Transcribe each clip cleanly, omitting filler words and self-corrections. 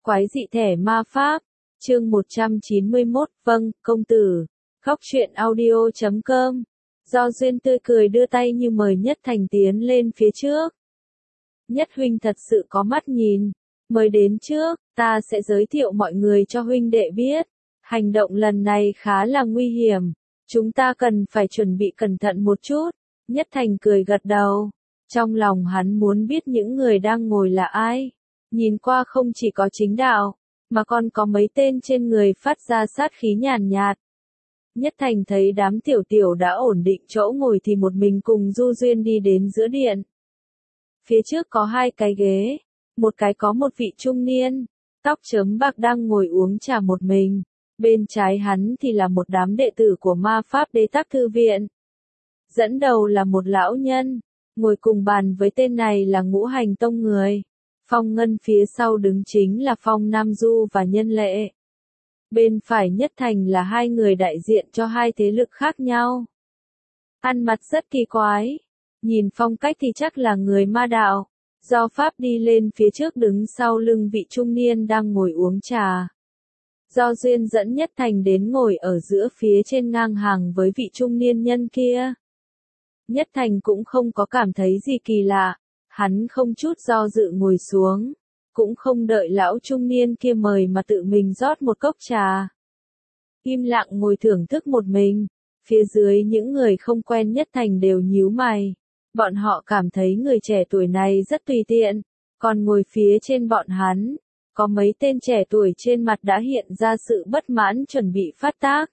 Quái dị thẻ ma pháp. Chương 191, vâng, công tử. Khóc chuyện audio.com. Do duyên tươi cười đưa tay như mời Nhất Thành tiến lên phía trước. Nhất huynh thật sự có mắt nhìn. Mời đến trước, ta sẽ giới thiệu mọi người cho huynh đệ biết. Hành động lần này khá là nguy hiểm. Chúng ta cần phải chuẩn bị cẩn thận một chút. Nhất Thành cười gật đầu. Trong lòng hắn muốn biết những người đang ngồi là ai. Nhìn qua không chỉ có chính đạo, mà còn có mấy tên trên người phát ra sát khí nhàn nhạt. Nhất Thành thấy đám tiểu tiểu đã ổn định chỗ ngồi thì một mình cùng Du Duyên đi đến giữa điện. Phía trước có hai cái ghế, một cái có một vị trung niên, tóc chớm bạc đang ngồi uống trà một mình, bên trái hắn thì là một đám đệ tử của ma pháp đế tắc thư viện. Dẫn đầu là một lão nhân, ngồi cùng bàn với tên này là Ngũ Hành Tông người. Phong Ngân phía sau đứng chính là Phong Nam Du và Nhân Lệ. Bên phải Nhất Thành là hai người đại diện cho hai thế lực khác nhau. Ăn mặc rất kỳ quái. Nhìn phong cách thì chắc là người ma đạo. Do Pháp đi lên phía trước đứng sau lưng vị trung niên đang ngồi uống trà. Do duyên dẫn Nhất Thành đến ngồi ở giữa phía trên ngang hàng với vị trung niên nhân kia. Nhất Thành cũng không có cảm thấy gì kỳ lạ. Hắn không chút do dự ngồi xuống, cũng không đợi lão trung niên kia mời mà tự mình rót một cốc trà. Im lặng ngồi thưởng thức một mình, phía dưới những người không quen Nhất Thành đều nhíu mày. Bọn họ cảm thấy người trẻ tuổi này rất tùy tiện, còn ngồi phía trên bọn hắn, có mấy tên trẻ tuổi trên mặt đã hiện ra sự bất mãn chuẩn bị phát tác.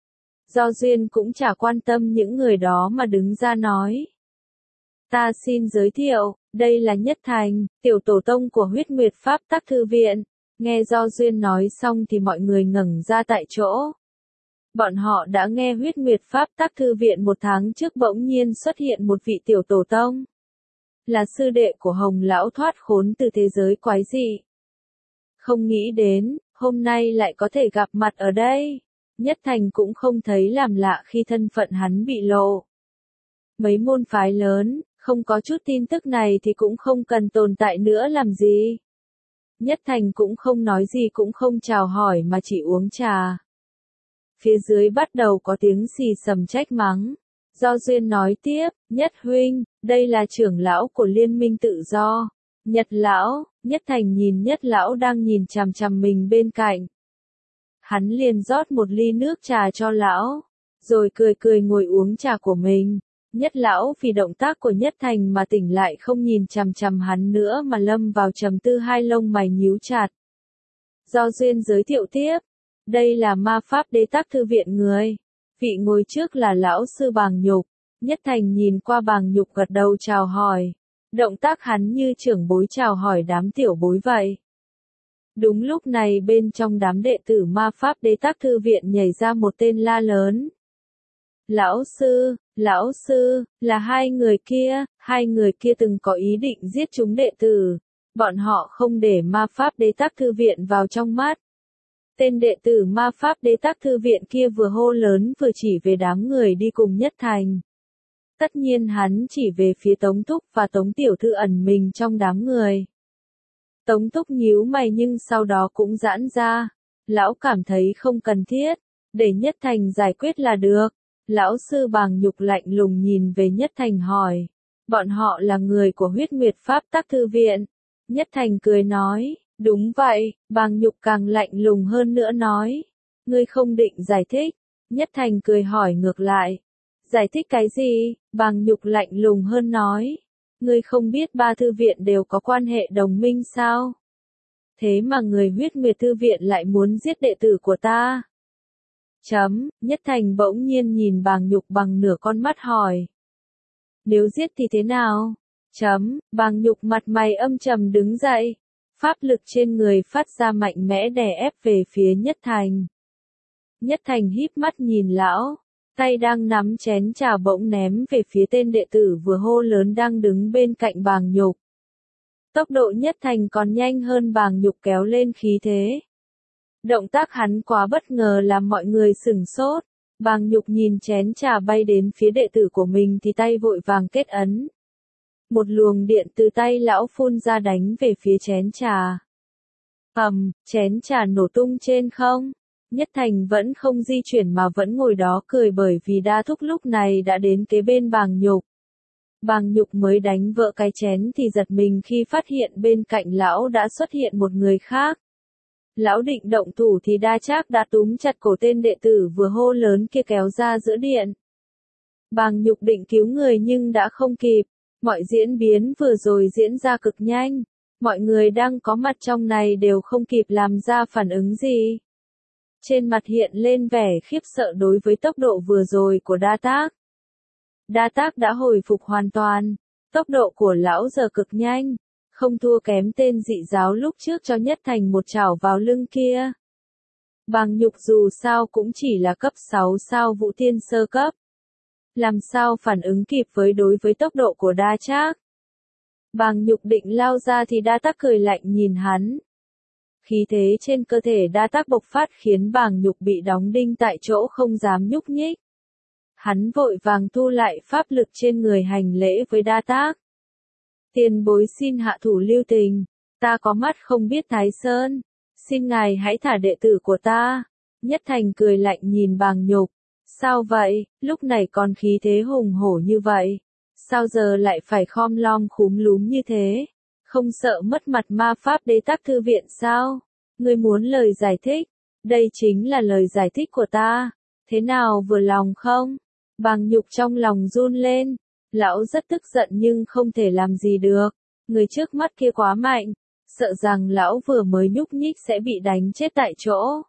Do duyên cũng chả quan tâm những người đó mà đứng ra nói. Ta xin giới thiệu, đây là Nhất Thành, tiểu tổ tông của Huyết Nguyệt Pháp Tắc Thư Viện. Nghe Do Duyên nói xong thì mọi người ngẩng ra tại chỗ. Bọn họ đã nghe Huyết Nguyệt Pháp Tắc Thư Viện một tháng trước bỗng nhiên xuất hiện một vị tiểu tổ tông. Là sư đệ của Hồng Lão thoát khốn từ thế giới quái dị. Không nghĩ đến, hôm nay lại có thể gặp mặt ở đây. Nhất Thành cũng không thấy làm lạ khi thân phận hắn bị lộ. Mấy môn phái lớn, không có chút tin tức này thì cũng không cần tồn tại nữa làm gì. Nhất Thành cũng không nói gì cũng không chào hỏi mà chỉ uống trà. Phía dưới bắt đầu có tiếng xì xầm trách mắng. Do duyên nói tiếp, Nhất huynh, đây là trưởng lão của Liên minh tự do. Nhật lão, Nhất Thành nhìn Nhất lão đang nhìn chằm chằm mình bên cạnh. Hắn liền rót một ly nước trà cho lão, rồi cười cười ngồi uống trà của mình. Nhất lão vì động tác của Nhất Thành mà tỉnh lại không nhìn chằm chằm hắn nữa mà lâm vào trầm tư, hai lông mày nhíu chặt. Do duyên giới thiệu tiếp, đây là ma pháp đế tắc thư viện người. Vị ngồi trước là lão sư Bàng Nhục. Nhất Thành nhìn qua Bàng Nhục gật đầu chào hỏi. Động tác hắn như trưởng bối chào hỏi đám tiểu bối vậy. Đúng lúc này bên trong đám đệ tử ma pháp đế tắc thư viện nhảy ra một tên la lớn. Lão sư, là hai người kia từng có ý định giết chúng đệ tử. Bọn họ không để ma pháp đế tắc thư viện vào trong mắt. Tên đệ tử ma pháp đế tắc thư viện kia vừa hô lớn vừa chỉ về đám người đi cùng Nhất Thành. Tất nhiên hắn chỉ về phía Tống Thúc và Tống Tiểu Thư ẩn mình trong đám người. Tống Thúc nhíu mày nhưng sau đó cũng giãn ra. Lão cảm thấy không cần thiết, để Nhất Thành giải quyết là được. Lão sư Bàng Nhục lạnh lùng nhìn về Nhất Thành hỏi. Bọn họ là người của Huyết Nguyệt Pháp Tắc Thư Viện. Nhất Thành cười nói, đúng vậy. Bàng Nhục càng lạnh lùng hơn nữa nói. Ngươi không định giải thích. Nhất Thành cười hỏi ngược lại. Giải thích cái gì? Bàng Nhục lạnh lùng hơn nói. Ngươi không biết ba thư viện đều có quan hệ đồng minh sao? Thế mà người Huyết Nguyệt Thư Viện lại muốn giết đệ tử của ta. Nhất Thành bỗng nhiên nhìn Bàng Nhục bằng nửa con mắt hỏi. Nếu giết thì thế nào? Bàng Nhục mặt mày âm trầm đứng dậy. Pháp lực trên người phát ra mạnh mẽ đè ép về phía Nhất Thành. Nhất Thành híp mắt nhìn lão. Tay đang nắm chén trà bỗng ném về phía tên đệ tử vừa hô lớn đang đứng bên cạnh Bàng Nhục. Tốc độ Nhất Thành còn nhanh hơn Bàng Nhục kéo lên khí thế. Động tác hắn quá bất ngờ làm mọi người sửng sốt. Bàng Nhục nhìn chén trà bay đến phía đệ tử của mình thì tay vội vàng kết ấn. Một luồng điện từ tay lão phun ra đánh về phía chén trà. Chén trà nổ tung trên không. Nhất Thành vẫn không di chuyển mà vẫn ngồi đó cười bởi vì Đa Thúc lúc này đã đến kế bên Bàng Nhục. Bàng Nhục mới đánh vỡ cái chén thì giật mình khi phát hiện bên cạnh lão đã xuất hiện một người khác. Lão định động thủ thì Đa Trác đã túm chặt cổ tên đệ tử vừa hô lớn kia kéo ra giữa điện. Bàng Nhục định cứu người nhưng đã không kịp. Mọi diễn biến vừa rồi diễn ra cực nhanh. Mọi người đang có mặt trong này đều không kịp làm ra phản ứng gì. Trên mặt hiện lên vẻ khiếp sợ đối với tốc độ vừa rồi của Đa Tác. Đa Tác đã hồi phục hoàn toàn. Tốc độ của lão giờ cực nhanh. Không thua kém tên dị giáo lúc trước cho Nhất Thành một chảo vào lưng kia. Bàng Nhục dù sao cũng chỉ là cấp 6 sao vũ tiên sơ cấp. Làm sao phản ứng kịp đối với tốc độ của Đa Trác. Bàng Nhục định lao ra thì Đa Tác cười lạnh nhìn hắn. Khí thế trên cơ thể Đa Tác bộc phát khiến Bàng Nhục bị đóng đinh tại chỗ không dám nhúc nhích. Hắn vội vàng thu lại pháp lực trên người hành lễ với Đa Tác. Tiền bối xin hạ thủ lưu tình, ta có mắt không biết Thái Sơn, xin ngài hãy thả đệ tử của ta. Nhất Thành cười lạnh nhìn Bàng Nhục, sao vậy, lúc này còn khí thế hùng hổ như vậy, sao giờ lại phải khom lom khúm núm như thế, không sợ mất mặt ma pháp đế tắc thư viện sao? Ngươi muốn lời giải thích, đây chính là lời giải thích của ta, thế nào vừa lòng không? Bàng Nhục trong lòng run lên. Lão rất tức giận nhưng không thể làm gì được. Người trước mắt kia quá mạnh. Sợ rằng lão vừa mới nhúc nhích sẽ bị đánh chết tại chỗ.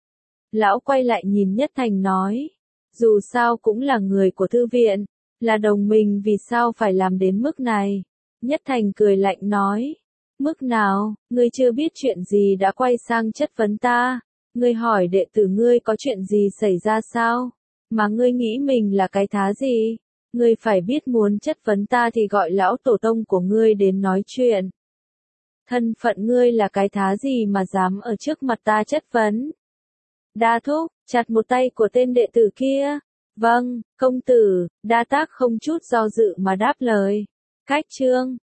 Lão quay lại nhìn Nhất Thành nói. Dù sao cũng là người của thư viện. Là đồng minh vì sao phải làm đến mức này. Nhất Thành cười lạnh nói. Mức nào, ngươi chưa biết chuyện gì đã quay sang chất vấn ta. Ngươi hỏi đệ tử ngươi có chuyện gì xảy ra sao? Mà ngươi nghĩ mình là cái thá gì? Ngươi phải biết muốn chất vấn ta thì gọi lão tổ tông của ngươi đến nói chuyện. Thân phận ngươi là cái thá gì mà dám ở trước mặt ta chất vấn? Đa Thúc, chặt một tay của tên đệ tử kia. Vâng, công tử, Đa Tác không chút do dự mà đáp lời. Cách chương